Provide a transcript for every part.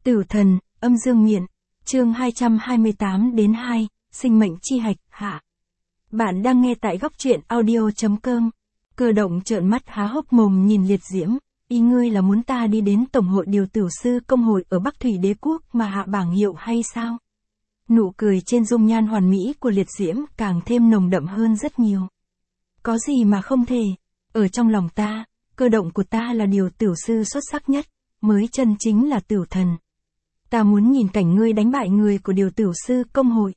Tử thần, âm dương miện, chương 228-2, sinh mệnh chi hạch, hạ. Bạn đang nghe tại góc truyện audio.com. Cơ động trợn mắt há hốc mồm nhìn Liệt Diễm, ý ngươi là muốn ta đi đến Tổng hội Điều Tử Sư Công hội ở Bắc Thủy Đế Quốc mà hạ bảng hiệu hay sao? Nụ cười trên dung nhan hoàn mỹ của Liệt Diễm càng thêm nồng đậm hơn rất nhiều. Có gì mà không thể, ở trong lòng ta, cơ động của ta là điều tử sư xuất sắc nhất, mới chân chính là tử thần. Ta muốn nhìn cảnh ngươi đánh bại người của Điều Tử Sư Công hội.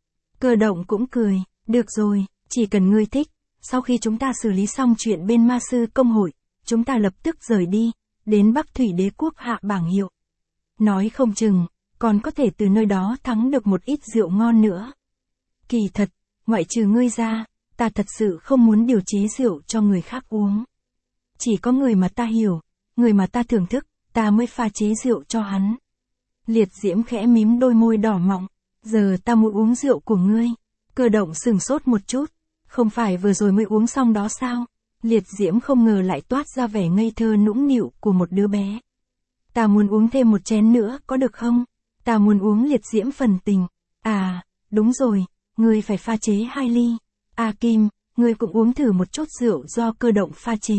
Cơ động cũng cười, được rồi, chỉ cần ngươi thích, sau khi chúng ta xử lý xong chuyện bên Ma Sư Công hội, chúng ta lập tức rời đi, đến Bắc Thủy Đế Quốc hạ bảng hiệu. Nói không chừng, còn có thể từ nơi đó thắng được một ít rượu ngon nữa. Kỳ thật, ngoại trừ ngươi ra, ta thật sự không muốn điều chế rượu cho người khác uống. Chỉ có người mà ta hiểu, người mà ta thưởng thức, ta mới pha chế rượu cho hắn. Liệt Diễm khẽ mím đôi môi đỏ mọng, giờ ta muốn uống rượu của ngươi. Cơ động sừng sốt một chút, không phải vừa rồi mới uống xong đó sao? Liệt Diễm không ngờ lại toát ra vẻ ngây thơ nũng nịu của một đứa bé. Ta muốn uống thêm một chén nữa có được không? Ta muốn uống Liệt Diễm phần tình. À, đúng rồi, ngươi phải pha chế 2 ly. A Kim, ngươi cũng uống thử một chút rượu do cơ động pha chế.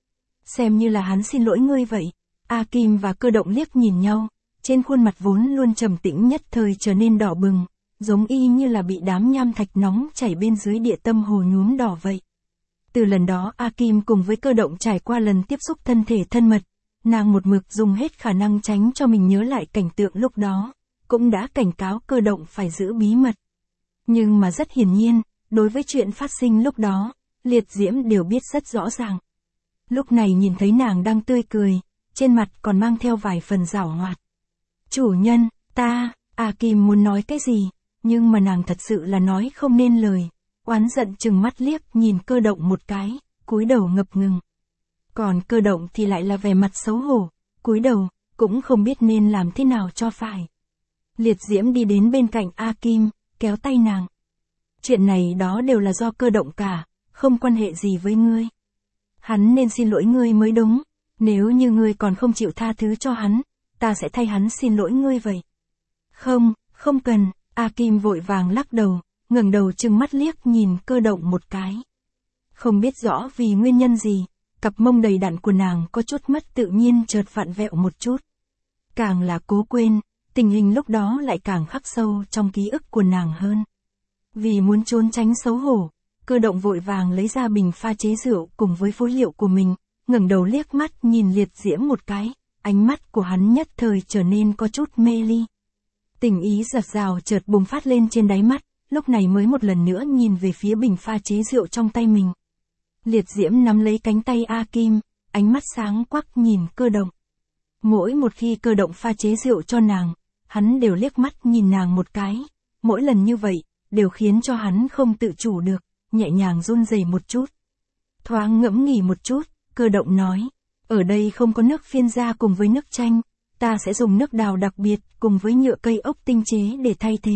Xem như là hắn xin lỗi ngươi vậy. A Kim và cơ động liếc nhìn nhau, trên khuôn mặt vốn luôn trầm tĩnh nhất thời trở nên đỏ bừng, giống y như là bị đám nham thạch nóng chảy bên dưới địa tâm hồ nhuốm đỏ vậy. Từ lần đó A Kim cùng với cơ động trải qua lần tiếp xúc thân thể thân mật, nàng một mực dùng hết khả năng tránh cho mình nhớ lại cảnh tượng lúc đó, cũng đã cảnh cáo cơ động phải giữ bí mật. Nhưng mà rất hiển nhiên, đối với chuyện phát sinh lúc đó, Liệt Diễm đều biết rất rõ ràng. Lúc này nhìn thấy nàng đang tươi cười, trên mặt còn mang theo vài phần giảo hoạt. Chủ nhân, A Kim muốn nói cái gì, nhưng mà nàng thật sự là nói không nên lời, oán giận chừng mắt liếc nhìn cơ động một cái, cúi đầu ngập ngừng. Còn cơ động thì lại là vẻ mặt xấu hổ, cúi đầu, cũng không biết nên làm thế nào cho phải. Liệt Diễm đi đến bên cạnh A Kim, kéo tay nàng. Chuyện này đó đều là do cơ động cả, không quan hệ gì với ngươi. Hắn nên xin lỗi ngươi mới đúng, nếu như ngươi còn không chịu tha thứ cho hắn, ta sẽ thay hắn xin lỗi ngươi vậy. Không cần, A Kim vội vàng lắc đầu, ngẩng đầu trừng mắt liếc nhìn cơ động một cái. Không biết rõ vì nguyên nhân gì, cặp mông đầy đặn của nàng có chút mất tự nhiên chợt vặn vẹo một chút. Càng là cố quên, tình hình lúc đó lại càng khắc sâu trong ký ức của nàng hơn. Vì muốn trốn tránh xấu hổ, cơ động vội vàng lấy ra bình pha chế rượu cùng với phối liệu của mình, ngẩng đầu liếc mắt nhìn Liệt Diễm một cái, ánh mắt của hắn nhất thời trở nên có chút mê ly. Tình ý giật giào chợt bùng phát lên trên đáy mắt, lúc này mới một lần nữa nhìn về phía bình pha chế rượu trong tay mình. Liệt Diễm nắm lấy cánh tay A Kim, ánh mắt sáng quắc nhìn cơ động. Mỗi một khi cơ động pha chế rượu cho nàng, hắn đều liếc mắt nhìn nàng một cái, mỗi lần như vậy, đều khiến cho hắn không tự chủ được, nhẹ nhàng run rẩy một chút. Thoáng ngẫm nghĩ một chút, cơ động nói, ở đây không có nước phiên gia cùng với nước chanh, ta sẽ dùng nước đào đặc biệt cùng với nhựa cây ốc tinh chế để thay thế.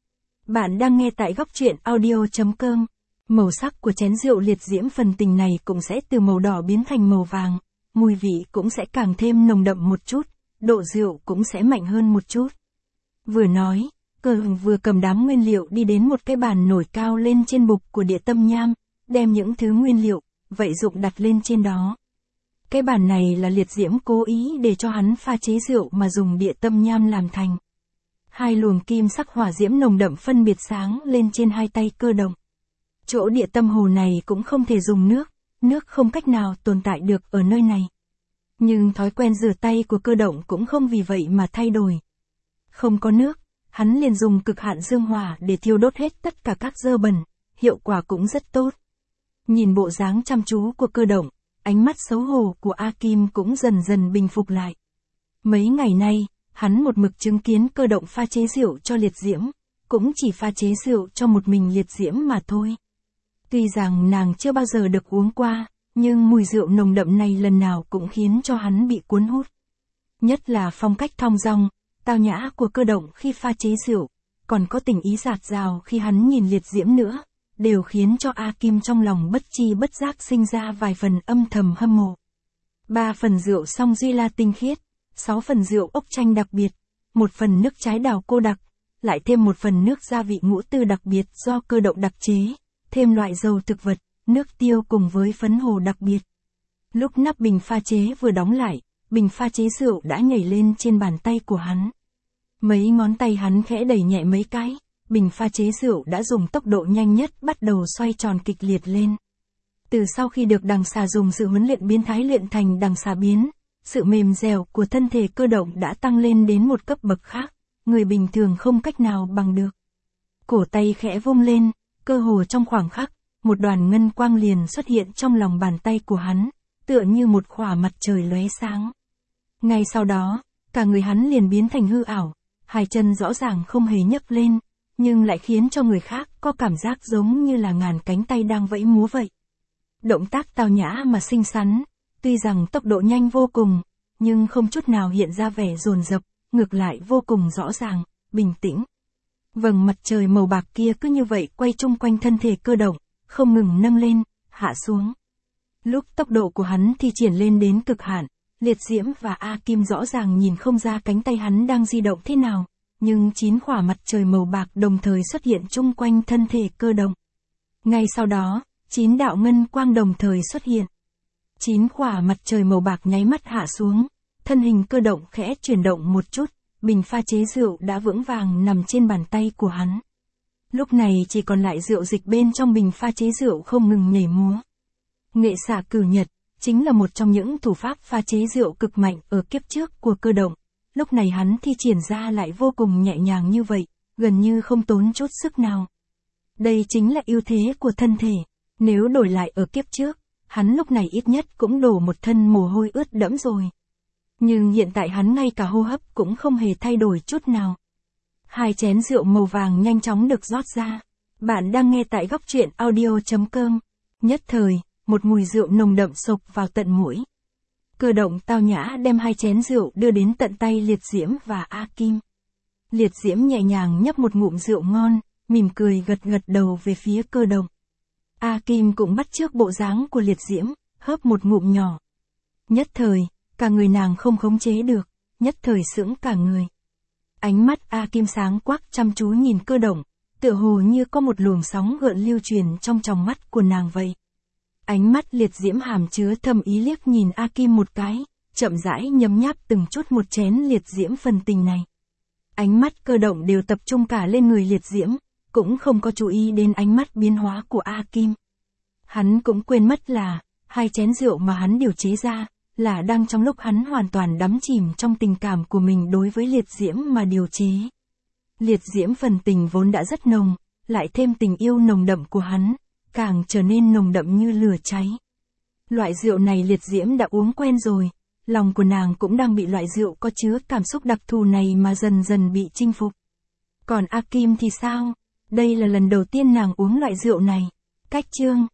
Bạn đang nghe tại góc truyện audio.com. Màu sắc của chén rượu Liệt Diễm phần tình này cũng sẽ từ màu đỏ biến thành màu vàng, mùi vị cũng sẽ càng thêm nồng đậm một chút, độ rượu cũng sẽ mạnh hơn một chút. Vừa nói, cơ vừa cầm đám nguyên liệu đi đến một cái bàn nổi cao lên trên bục của địa tâm nham, đem những thứ nguyên liệu, vậy dụng đặt lên trên đó. Cái bàn này là Liệt Diễm cố ý để cho hắn pha chế rượu mà dùng địa tâm nham làm thành. 2 luồng kim sắc hỏa diễm nồng đậm phân biệt sáng lên trên 2 tay cơ động. Chỗ địa tâm hồ này cũng không thể dùng nước không cách nào tồn tại được ở nơi này. Nhưng thói quen rửa tay của cơ động cũng không vì vậy mà thay đổi. Không có nước, hắn liền dùng cực hạn dương hỏa để thiêu đốt hết tất cả các dơ bẩn, hiệu quả cũng rất tốt. Nhìn bộ dáng chăm chú của cơ động, ánh mắt xấu hổ của A Kim cũng dần dần bình phục lại. Mấy ngày nay, hắn một mực chứng kiến cơ động pha chế rượu cho Liệt Diễm, cũng chỉ pha chế rượu cho một mình Liệt Diễm mà thôi. Tuy rằng nàng chưa bao giờ được uống qua, nhưng mùi rượu nồng đậm này lần nào cũng khiến cho hắn bị cuốn hút. Nhất là phong cách thong dong, tao nhã của cơ động khi pha chế rượu, còn có tình ý dạt dào khi hắn nhìn Liệt Diễm nữa, đều khiến cho A Kim trong lòng bất chi bất giác sinh ra vài phần âm thầm hâm mộ. 3 phần rượu song duy la tinh khiết, 6 phần rượu ốc chanh đặc biệt, một phần nước trái đào cô đặc, lại thêm một phần nước gia vị ngũ tư đặc biệt do Cơ Động đặc chế, thêm loại dầu thực vật, nước tiêu cùng với phấn hồ đặc biệt. Lúc nắp bình pha chế vừa đóng lại, bình pha chế rượu đã nhảy lên trên bàn tay của hắn. Mấy ngón tay hắn khẽ đẩy nhẹ mấy cái, bình pha chế rượu đã dùng tốc độ nhanh nhất bắt đầu xoay tròn kịch liệt lên. Từ sau khi được đằng xà dùng sự huấn luyện biến thái luyện thành đằng xà biến, sự mềm dẻo của thân thể Cơ Động đã tăng lên đến một cấp bậc khác, người bình thường không cách nào bằng được. Cổ tay khẽ vung lên, cơ hồ trong khoảng khắc, một đoàn ngân quang liền xuất hiện trong lòng bàn tay của hắn, tựa như một khỏa mặt trời lóe sáng. Ngay sau đó, cả người hắn liền biến thành hư ảo, hai chân rõ ràng không hề nhấc lên, nhưng lại khiến cho người khác có cảm giác giống như là ngàn cánh tay đang vẫy múa vậy. Động tác tao nhã mà xinh xắn, tuy rằng tốc độ nhanh vô cùng, nhưng không chút nào hiện ra vẻ dồn dập, ngược lại vô cùng rõ ràng, bình tĩnh. Vầng mặt trời màu bạc kia cứ như vậy quay chung quanh thân thể Cơ Động, không ngừng nâng lên, hạ xuống. Lúc tốc độ của hắn thi triển lên đến cực hạn, Liệt Diễm và A Kim rõ ràng nhìn không ra cánh tay hắn đang di động thế nào, nhưng 9 khỏa mặt trời màu bạc đồng thời xuất hiện chung quanh thân thể Cơ Động. Ngay sau đó, 9 đạo ngân quang đồng thời xuất hiện. 9 khỏa mặt trời màu bạc nháy mắt hạ xuống, thân hình Cơ Động khẽ chuyển động một chút, bình pha chế rượu đã vững vàng nằm trên bàn tay của hắn. Lúc này chỉ còn lại rượu dịch bên trong bình pha chế rượu không ngừng nhảy múa. Nghệ xả cử nhật, chính là một trong những thủ pháp pha chế rượu cực mạnh ở kiếp trước của Cơ Động. Lúc này hắn thi triển ra lại vô cùng nhẹ nhàng như vậy, gần như không tốn chút sức nào. Đây chính là ưu thế của thân thể. Nếu đổi lại ở kiếp trước, hắn lúc này ít nhất cũng đổ một thân mồ hôi ướt đẫm rồi. Nhưng hiện tại hắn ngay cả hô hấp cũng không hề thay đổi chút nào. 2 chén rượu màu vàng nhanh chóng được rót ra. Bạn đang nghe tại góc truyện audio.com. Nhất thời, một mùi rượu nồng đậm xộc vào tận mũi. Cơ Động tao nhã đem 2 chén rượu đưa đến tận tay Liệt Diễm và A Kim. Liệt Diễm nhẹ nhàng nhấp một ngụm rượu ngon, mỉm cười gật gật đầu về phía Cơ Động. A Kim cũng bắt chước bộ dáng của Liệt Diễm, hớp một ngụm nhỏ. Nhất thời, cả người nàng không khống chế được, nhất thời sững cả người. Ánh mắt A Kim sáng quắc chăm chú nhìn Cơ Động, tựa hồ như có một luồng sóng gợn lưu truyền trong tròng mắt của nàng vậy. Ánh mắt Liệt Diễm hàm chứa thâm ý liếc nhìn A Kim một cái, chậm rãi nhấm nháp từng chút một chén Liệt Diễm phần tình này. Ánh mắt Cơ Động đều tập trung cả lên người Liệt Diễm, cũng không có chú ý đến ánh mắt biến hóa của A Kim. Hắn cũng quên mất là, 2 chén rượu mà hắn điều chế ra, là đang trong lúc hắn hoàn toàn đắm chìm trong tình cảm của mình đối với Liệt Diễm mà điều chế. Liệt Diễm phần tình vốn đã rất nồng, lại thêm tình yêu nồng đậm của hắn, càng trở nên nồng đậm như lửa cháy. Loại rượu này Liệt Diễm đã uống quen rồi, lòng của nàng cũng đang bị loại rượu có chứa cảm xúc đặc thù này mà dần dần bị chinh phục. Còn A Kim thì sao? Đây là lần đầu tiên nàng uống loại rượu này. Cách chương